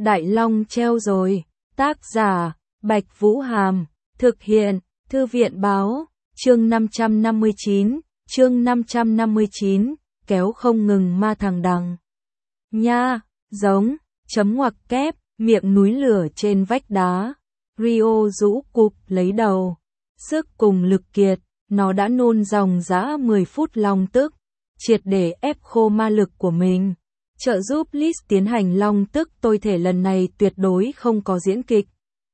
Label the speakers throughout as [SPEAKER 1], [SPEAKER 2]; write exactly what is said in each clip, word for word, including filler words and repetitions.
[SPEAKER 1] Đại Long treo rồi. Tác giả, Bạch Vũ Hàm. Thực hiện, Thư viện Báo. Chương năm trăm năm mươi chín. Chương năm trăm năm mươi chín. Kéo không ngừng ma thằng đằng. Nha, giống, chấm ngoặc kép, miệng núi lửa trên vách đá. Rio rũ cụp lấy đầu. Sức cùng lực kiệt, nó đã nôn dòng dã mười phút long tức. Triệt để ép khô ma lực của mình. Trợ giúp Liz tiến hành long tức tôi thể lần này tuyệt đối không có diễn kịch.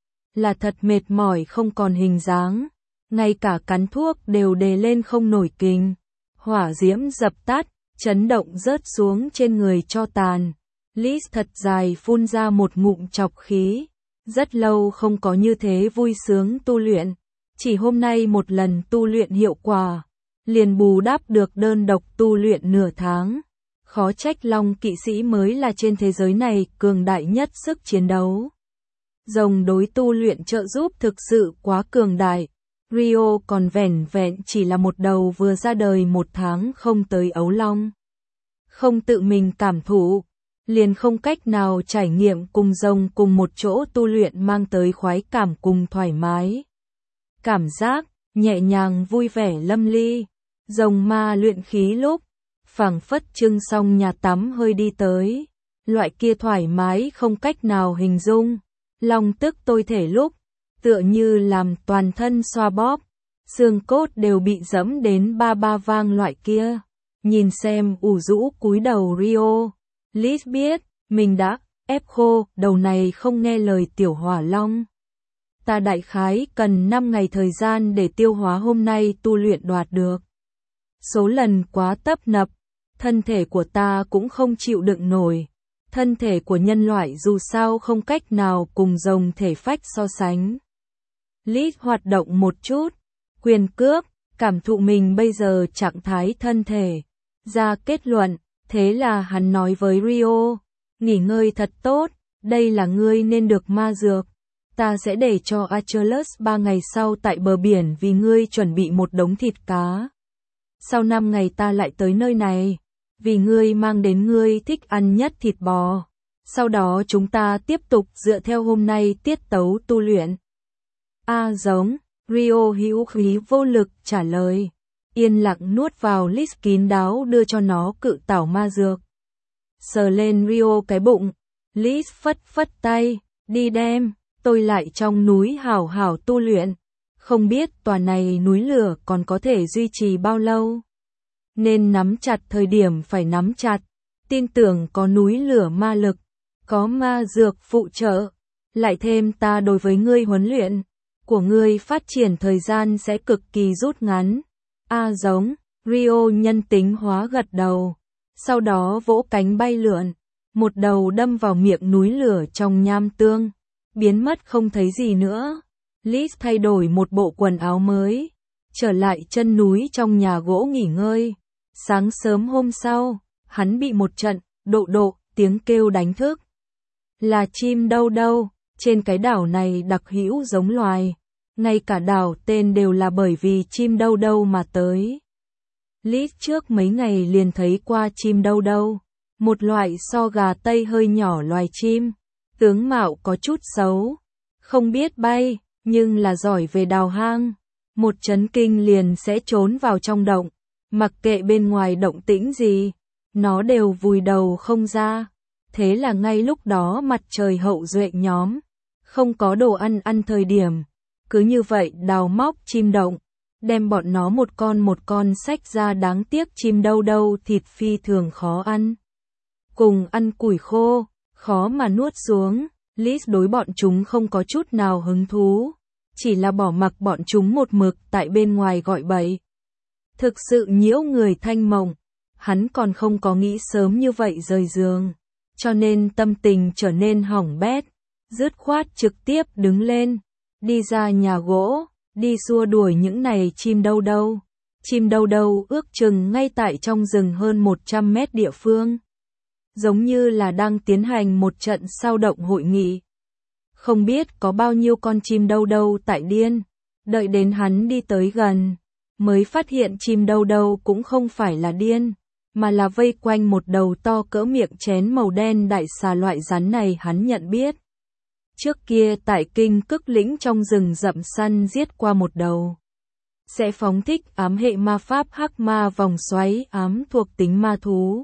[SPEAKER 1] Là thật mệt mỏi không còn hình dáng. Ngay cả cắn thuốc đều đề lên không nổi kình. Hỏa diễm dập tắt, chấn động rớt xuống trên người cho tàn. Liz thật dài phun ra một ngụm chọc khí. Rất lâu không có như thế vui sướng tu luyện. Chỉ hôm nay một lần tu luyện hiệu quả. Liền bù đắp được đơn độc tu luyện nửa tháng. Khó trách Long kỵ sĩ mới là trên thế giới này cường đại nhất sức chiến đấu. Rồng đối tu luyện trợ giúp thực sự quá cường đại. Rio còn vẻn vẹn chỉ là một đầu vừa ra đời một tháng không tới ấu long. Không tự mình cảm thụ, liền không cách nào trải nghiệm cùng rồng cùng một chỗ tu luyện mang tới khoái cảm cùng thoải mái. Cảm giác, nhẹ nhàng vui vẻ lâm ly. Rồng ma luyện khí lúc, phảng phất trưng xong nhà tắm hơi đi tới. Loại kia thoải mái không cách nào hình dung. Long tức tôi thể lúc, tựa như làm toàn thân xoa bóp. Xương cốt đều bị dẫm đến ba ba vang loại kia. Nhìn xem ủ rũ cúi đầu Rio. Liz biết, mình đã ép khô, đầu này không nghe lời tiểu hỏa long. Ta đại khái cần năm ngày thời gian để tiêu hóa hôm nay tu luyện đoạt được. Số lần quá tấp nập, thân thể của ta cũng không chịu đựng nổi. Thân thể của nhân loại dù sao không cách nào cùng rồng thể phách so sánh. Liz hoạt động một chút, quyền cước, cảm thụ mình bây giờ trạng thái thân thể. Ra kết luận, thế là hắn nói với Rio, nghỉ ngơi thật tốt, đây là ngươi nên được ma dược. Ta sẽ để cho Achilles ba ngày sau tại bờ biển vì ngươi chuẩn bị một đống thịt cá. Sau năm ngày ta lại tới nơi này, vì ngươi mang đến ngươi thích ăn nhất thịt bò. Sau đó chúng ta tiếp tục dựa theo hôm nay tiết tấu tu luyện. A giống, Rio hữu khí vô lực trả lời. Yên lặng nuốt vào Liz kín đáo đưa cho nó cự tảo ma dược. Sờ lên Rio cái bụng, Liz phất phất tay, đi đem, tôi lại trong núi hảo hảo tu luyện. Không biết tòa này núi lửa còn có thể duy trì bao lâu. Nên nắm chặt thời điểm phải nắm chặt. Tin tưởng có núi lửa ma lực, có ma dược phụ trợ. Lại thêm ta đối với ngươi huấn luyện của ngươi phát triển thời gian sẽ cực kỳ rút ngắn. A giống, Rio nhân tính hóa gật đầu. Sau đó vỗ cánh bay lượn. Một đầu đâm vào miệng núi lửa trong nham tương. Biến mất không thấy gì nữa. Liz thay đổi một bộ quần áo mới. Trở lại chân núi trong nhà gỗ nghỉ ngơi. Sáng sớm hôm sau, hắn bị một trận, độ độ, tiếng kêu đánh thức. Là chim đâu đâu, trên cái đảo này đặc hữu giống loài. Ngay cả đảo tên đều là bởi vì chim đâu đâu mà tới. Liz trước mấy ngày liền thấy qua chim đâu đâu. Một loại so gà Tây hơi nhỏ loài chim. Tướng mạo có chút xấu. Không biết bay, nhưng là giỏi về đào hang. Một chấn kinh liền sẽ trốn vào trong động. Mặc kệ bên ngoài động tĩnh gì, nó đều vùi đầu không ra. Thế là ngay lúc đó mặt trời hậu duệ nhóm, không có đồ ăn ăn thời điểm. Cứ như vậy đào móc chim động, đem bọn nó một con một con xách ra đáng tiếc chim đâu đâu thịt phi thường khó ăn. Cùng ăn củi khô, khó mà nuốt xuống, Liz đối bọn chúng không có chút nào hứng thú. Chỉ là bỏ mặc bọn chúng một mực tại bên ngoài gọi bậy. Thực sự nhiễu người thanh mộng, hắn còn không có nghĩ sớm như vậy rời giường. Cho nên tâm tình trở nên hỏng bét, dứt khoát trực tiếp đứng lên. Đi ra nhà gỗ, đi xua đuổi những này chim đâu đâu. Chim đâu đâu ước chừng ngay tại trong rừng hơn một trăm mét địa phương. Giống như là đang tiến hành một trận sao động hội nghị. Không biết có bao nhiêu con chim đâu đâu tại điên. Đợi đến hắn đi tới gần, mới phát hiện chim đâu đâu cũng không phải là điên. mà là vây quanh một đầu to cỡ miệng chén màu đen đại xà. Loại rắn này hắn nhận biết. Trước kia tại Kinh Cức Lĩnh trong rừng rậm săn giết qua một đầu. Sẽ phóng thích ám hệ ma pháp hắc ma vòng xoáy ám thuộc tính ma thú.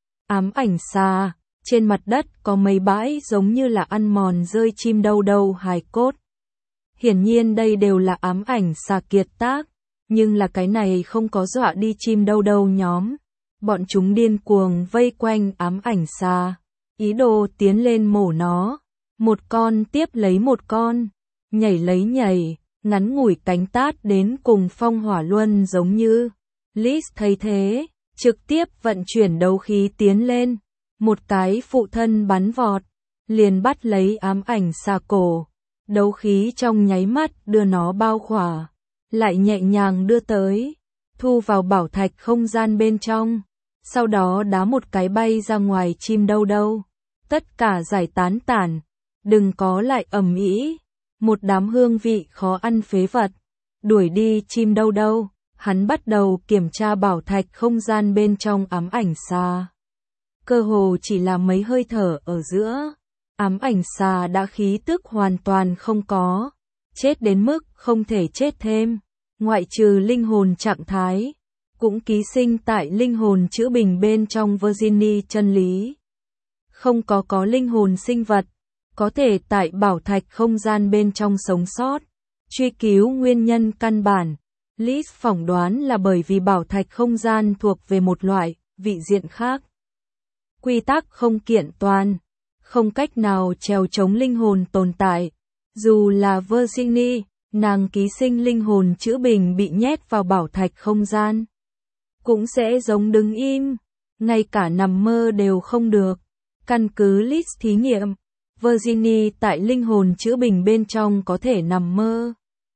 [SPEAKER 1] Ám ảnh xà, trên mặt đất có mấy bãi giống như là ăn mòn rơi chim đâu đâu hài cốt. Hiển nhiên đây đều là ám ảnh xà kiệt tác, nhưng là cái này không có dọa đi chim đâu đâu nhóm. Bọn chúng điên cuồng vây quanh ám ảnh xà, ý đồ tiến lên mổ nó. Một con tiếp lấy một con, nhảy lấy nhảy, ngắn ngủi cánh tát đến cùng phong hỏa luân giống như. Liz thấy thế, trực tiếp vận chuyển đấu khí tiến lên, một cái phụ thân bắn vọt, liền bắt lấy ám ảnh xà cổ. Đấu khí trong nháy mắt đưa nó bao khỏa, lại nhẹ nhàng đưa tới, thu vào bảo thạch không gian bên trong, sau đó đá một cái bay ra ngoài chim đâu đâu. Tất cả giải tán tản, đừng có lại ầm ĩ, một đám hương vị khó ăn phế vật. Đuổi đi chim đâu đâu, hắn bắt đầu kiểm tra bảo thạch không gian bên trong ám ảnh xà. Cơ hồ chỉ là mấy hơi thở ở giữa, ám ảnh xà đã khí tức hoàn toàn không có, chết đến mức không thể chết thêm, ngoại trừ linh hồn trạng thái, cũng ký sinh tại linh hồn chữ bình bên trong Virginie chân lý. Không có có linh hồn sinh vật, có thể tại bảo thạch không gian bên trong sống sót. Truy cứu nguyên nhân căn bản, Liz phỏng đoán là bởi vì bảo thạch không gian thuộc về một loại vị diện khác. Quy tắc không kiện toàn, không cách nào trèo chống linh hồn tồn tại. Dù là Virginie, nàng ký sinh linh hồn chữ bình bị nhét vào bảo thạch không gian, cũng sẽ giống đứng im, ngay cả nằm mơ đều không được. Căn cứ Liz thí nghiệm, Virginie tại linh hồn chữ bình bên trong có thể nằm mơ,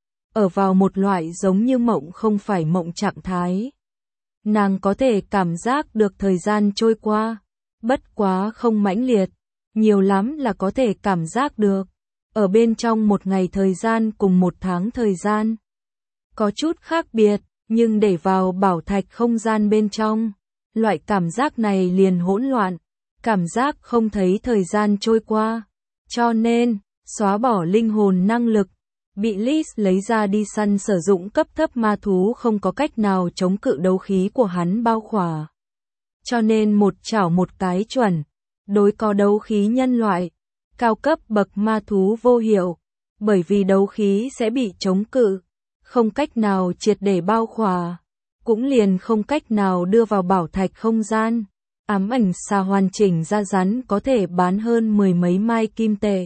[SPEAKER 1] ở vào một loại giống như mộng không phải mộng trạng thái. Nàng có thể cảm giác được thời gian trôi qua, bất quá không mãnh liệt, nhiều lắm là có thể cảm giác được, ở bên trong một ngày thời gian cùng một tháng thời gian. Có chút khác biệt, nhưng để vào bảo thạch không gian bên trong, loại cảm giác này liền hỗn loạn, cảm giác không thấy thời gian trôi qua. Cho nên, xóa bỏ linh hồn năng lực, bị Liz lấy ra đi săn sử dụng cấp thấp ma thú không có cách nào chống cự đấu khí của hắn bao khỏa. Cho nên một chảo một cái chuẩn, đối có đấu khí nhân loại, cao cấp bậc ma thú vô hiệu, bởi vì đấu khí sẽ bị chống cự, không cách nào triệt để bao khỏa, cũng liền không cách nào đưa vào bảo thạch không gian. Ám ảnh xà hoàn chỉnh ra rắn có thể bán hơn mười mấy mai kim tệ.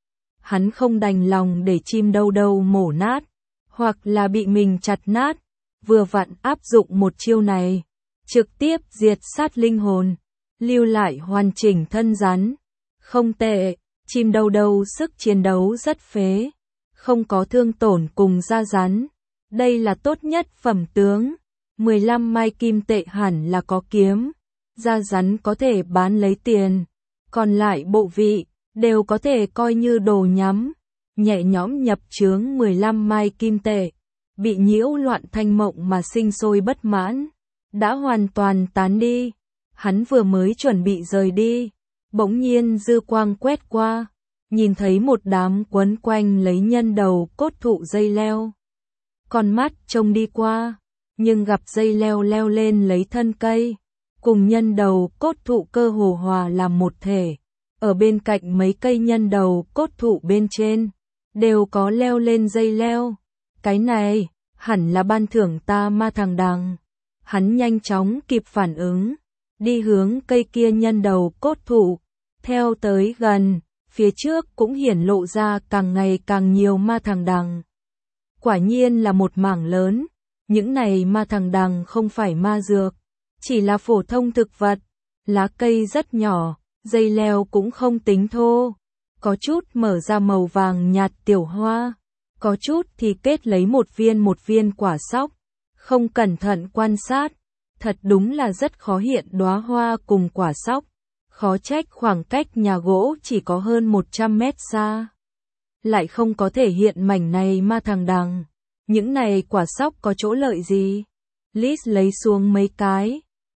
[SPEAKER 1] Hắn không đành lòng để chim đâu đâu mổ nát, hoặc là bị mình chặt nát, vừa vặn áp dụng một chiêu này, trực tiếp diệt sát linh hồn, lưu lại hoàn chỉnh thân rắn. Không tệ, chim đâu đâu sức chiến đấu rất phế, không có thương tổn cùng da rắn. Đây là tốt nhất phẩm tướng, mười lăm mai kim tệ hẳn là có kiếm. Da rắn có thể bán lấy tiền, còn lại bộ vị đều có thể coi như đồ nhắm. Nhẹ nhõm nhập chướng mười lăm mai kim tệ, bị nhiễu loạn thanh mộng mà sinh sôi bất mãn, đã hoàn toàn tán đi. Hắn vừa mới chuẩn bị rời đi, bỗng nhiên dư quang quét qua, nhìn thấy một đám quấn quanh lấy nhân đầu cốt thụ dây leo. Con mắt trông đi qua, nhưng gặp dây leo leo lên lấy thân cây, cùng nhân đầu cốt thụ cơ hồ hòa làm một thể. Ở bên cạnh mấy cây nhân đầu cốt thụ bên trên, đều có leo lên dây leo. Cái này, hẳn là ban thưởng ta ma thằng đằng. Hắn nhanh chóng kịp phản ứng, đi hướng cây kia nhân đầu cốt thụ, theo tới gần, phía trước cũng hiển lộ ra càng ngày càng nhiều ma thằng đằng. Quả nhiên là một mảng lớn, những này ma thằng đằng không phải ma dược, chỉ là phổ thông thực vật, lá cây rất nhỏ, dây leo cũng không tính thô, có chút mở ra màu vàng nhạt tiểu hoa, có chút thì kết lấy một viên một viên quả sóc, không cẩn thận quan sát, thật đúng là rất khó hiện đóa hoa cùng quả sóc, khó trách khoảng cách nhà gỗ chỉ có hơn một trăm mét xa. Lại không có thể hiện mảnh này ma thằng đằng, những này quả sóc có chỗ lợi gì? Liz lấy xuống mấy cái,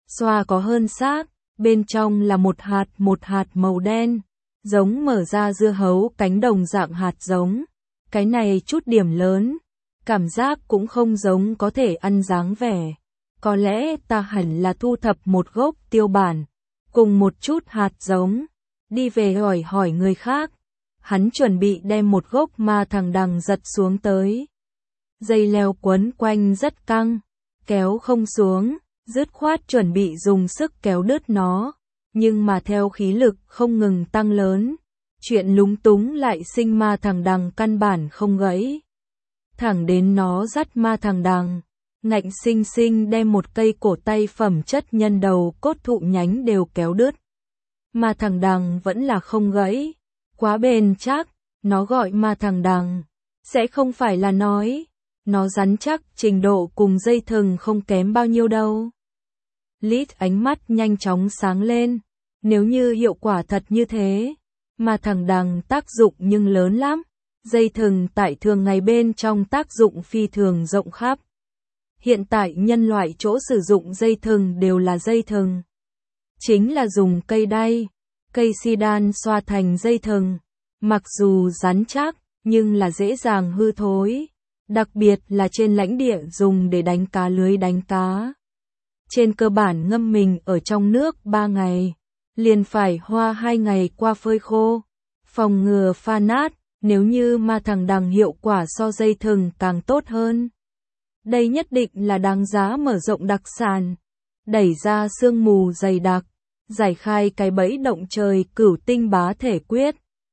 [SPEAKER 1] xoa có hơn xác, bên trong là một hạt một hạt màu đen, giống mở ra dưa hấu cánh đồng dạng hạt giống. Cái này chút điểm lớn, cảm giác cũng không giống có thể ăn dáng vẻ. Có lẽ ta hẳn là thu thập một gốc tiêu bản, cùng một chút hạt giống, đi về hỏi hỏi người khác. Hắn chuẩn bị đem một gốc ma thằng đằng giật xuống tới. Dây leo quấn quanh rất căng, kéo không xuống, dứt khoát chuẩn bị dùng sức kéo đứt nó, nhưng mà theo khí lực không ngừng tăng lớn, chuyện lúng túng lại sinh, ma thằng đằng căn bản không gãy. Thẳng đến nó dắt ma thằng đằng, ngạnh sinh sinh đem một cây cổ tay phẩm chất nhân đầu cốt thụ nhánh đều kéo đứt. Ma thằng đằng vẫn là không gãy, quá bền chắc, nó gọi ma thằng đằng, sẽ không phải là nói, nó rắn chắc trình độ cùng dây thừng không kém bao nhiêu đâu. Lít ánh mắt nhanh chóng sáng lên, nếu như hiệu quả thật như thế, ma thằng đằng tác dụng nhưng lớn lắm, dây thừng tại thường ngày bên trong tác dụng phi thường rộng khắp. Hiện tại nhân loại chỗ sử dụng dây thừng đều là dây thừng, chính là dùng cây đay, cây si đan xoa thành dây thừng, mặc dù rắn chắc, nhưng là dễ dàng hư thối, đặc biệt là trên lãnh địa dùng để đánh cá lưới đánh cá. Trên cơ bản ngâm mình ở trong nước ba ngày, liền phải hoa hai ngày qua phơi khô, phòng ngừa pha nát, nếu như ma thằng đằng hiệu quả so dây thừng càng tốt hơn. Đây nhất định là đáng giá mở rộng đặc sản, đẩy ra sương mù dày đặc, giải khai cái bẫy động trời cửu tinh bá thể quyết.